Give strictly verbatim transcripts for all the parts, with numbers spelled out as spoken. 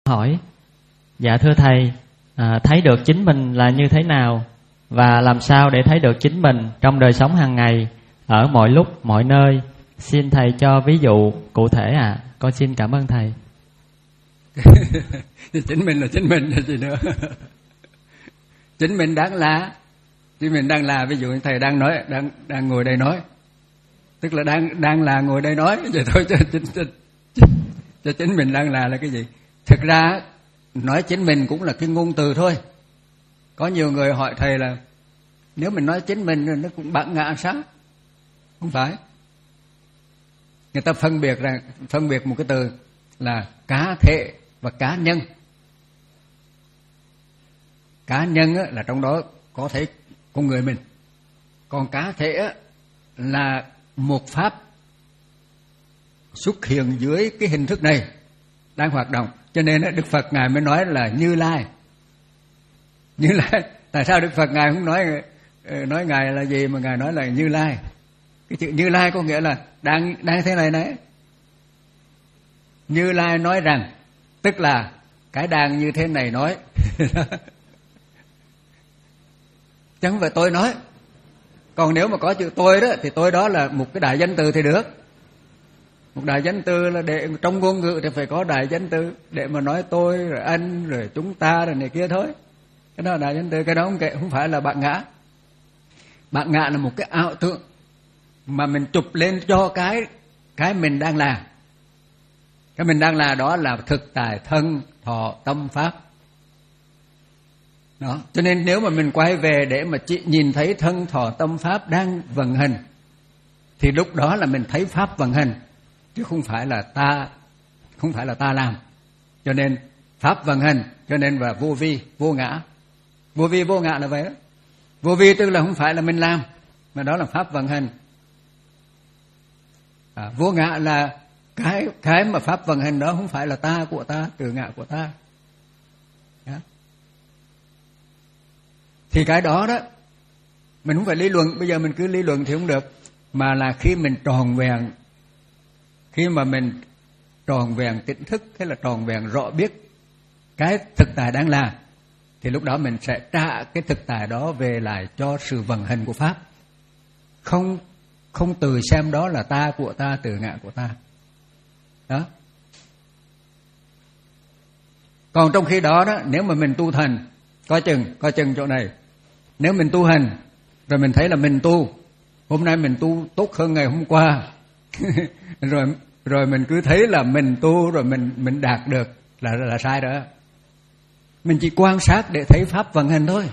Hỏi: dạ thưa thầy, à, thấy được chính mình là như thế nào và làm sao để thấy được chính mình trong đời sống hàng ngày ở mọi lúc mọi nơi? Xin thầy cho ví dụ cụ thể ạ. À. Con xin cảm ơn thầy. Chính mình là chính mình là gì nữa? Chính mình đáng là, chính mình đang là, ví dụ như thầy đang nói, đang đang ngồi đây nói, tức là đang đang là ngồi đây nói vậy thôi, cho chính cho, cho chính mình đang là là cái gì? Thực ra nói chính mình cũng là cái ngôn từ thôi. Có nhiều người hỏi thầy là nếu mình nói chính mình nó cũng bản ngã sao? Không phải. Người ta phân biệt rằng phân biệt một cái từ là cá thể và cá nhân. Cá nhân là trong đó có thể con người mình, còn cá thể là một pháp xuất hiện dưới cái hình thức này đang hoạt động. Cho nên Đức Phật Ngài mới nói là Như Lai. Như Lai, tại sao Đức Phật Ngài không nói nói Ngài là gì mà Ngài nói là Như Lai? Cái chữ Như Lai có nghĩa là đang đang thế này đấy. Như Lai nói rằng, tức là cái đang như thế này nói. Chứ không phải tôi nói. Còn nếu mà có chữ tôi đó thì tôi đó là một cái đại danh từ thì được. Một đại danh từ là để trong ngôn ngữ thì phải có đại danh từ để mà nói tôi rồi anh rồi chúng ta rồi này kia thôi. Cái đó là đại danh từ, cái đó không kệ, không phải là bạn ngã. Bạn ngã là một cái ảo tưởng mà mình chụp lên cho cái cái mình đang là. Cái mình đang là đó là thực tại thân thọ tâm pháp. Đó, cho nên nếu mà mình quay về để mà chị nhìn thấy thân thọ tâm pháp đang vận hành thì lúc đó là mình thấy pháp vận hành, chứ không phải là ta không phải là ta làm. Cho nên pháp vận hành, cho nên là vô vi vô ngã. Vô vi vô ngã là vậy đó. Vô vi tức là không phải là mình làm, mà đó là pháp vận hành. À, vô ngã là cái cái mà pháp vận hành đó không phải là ta của ta, tự ngã của ta. Đó. Thì cái đó đó mình không phải lý luận, bây giờ mình cứ lý luận thì không được, mà là khi mình tròn vẹn, khi mà mình tròn vẹn tỉnh thức hay là tròn vẹn rõ biết cái thực tại đang là, thì lúc đó mình sẽ trả cái thực tại đó về lại cho sự vận hành của pháp. Không không từ xem đó là ta của ta, tự ngã của ta. Đó. Còn trong khi đó đó, nếu mà mình tu thành, coi chừng, coi chừng chỗ này. Nếu mình tu hành rồi mình thấy là mình tu, hôm nay mình tu tốt hơn ngày hôm qua. rồi rồi mình cứ thấy là mình tu rồi mình mình đạt được là là sai đó. Mình chỉ quan sát để thấy pháp vận hành thôi,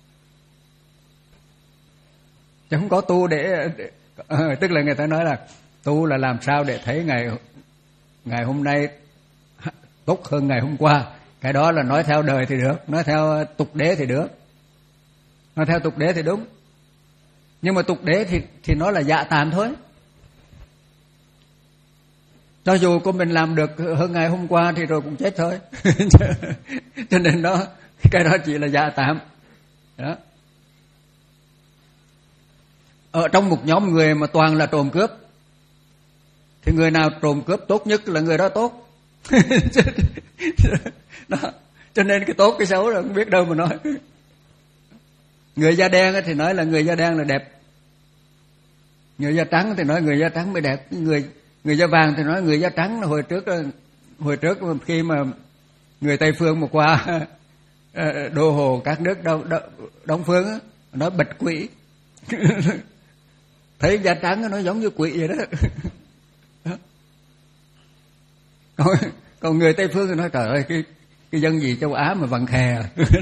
chứ không có tu để, để à, tức là người ta nói là tu là làm sao để thấy ngày ngày hôm nay tốt hơn ngày hôm qua. Cái đó là nói theo đời thì được, nói theo tục đế thì được, nói theo tục đế thì đúng, nhưng mà tục đế thì thì nó là dạ tạm thôi. Cho dù của mình làm được hơn ngày hôm qua thì rồi cũng chết thôi. Cho nên đó, cái đó chỉ là dạ tạm. Đó. Ở trong một nhóm người mà toàn là trộm cướp, thì người nào trộm cướp tốt nhất là người đó tốt. Đó. Cho nên cái tốt cái xấu là không biết đâu mà nói. Người da đen thì nói là người da đen là đẹp, người da trắng thì nói người da trắng mới đẹp, người người da vàng thì nói người da trắng. Hồi trước hồi trước khi mà người Tây phương mà qua đô hồ các nước đông đông phương á, nói bạch quỷ. Thấy da trắng nó giống như quỷ vậy đó. Còn, còn người Tây phương thì nói trời ơi, cái cái dân gì châu Á mà vặn khè.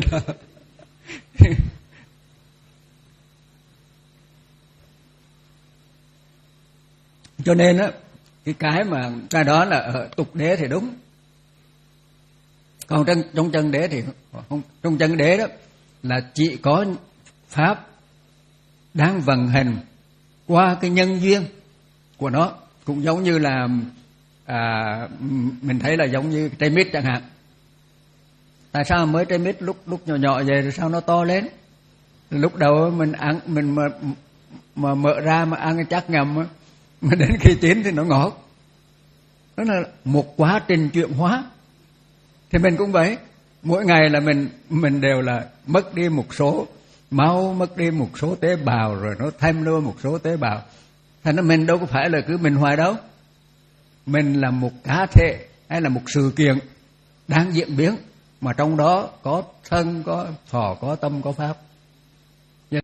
Cho nên á, cái cái mà cái đó là ở tục đế thì đúng, còn trong trong chân đế thì không. Trong chân đế đó là chỉ có pháp đang vận hành qua cái nhân duyên của nó, cũng giống như là à, mình thấy là giống như trái mít chẳng hạn. Tại sao mới trái mít lúc lúc nhỏ nhỏ vậy rồi sao nó to lên? Lúc đầu mình ăn mình mà mà mở ra mà ăn chắc ngầm á, mà đến khi chín thì nó ngọt. Đó là một quá trình chuyển hóa. Thì mình cũng vậy, mỗi ngày là mình mình đều là mất đi một số máu, mất đi một số tế bào, rồi nó thêm nữa một số tế bào. Thành ra mình đâu có phải là cứ mình hoài đâu. Mình là một cá thể hay là một sự kiện đang diễn biến, mà trong đó có thân, có thọ, có tâm, có pháp.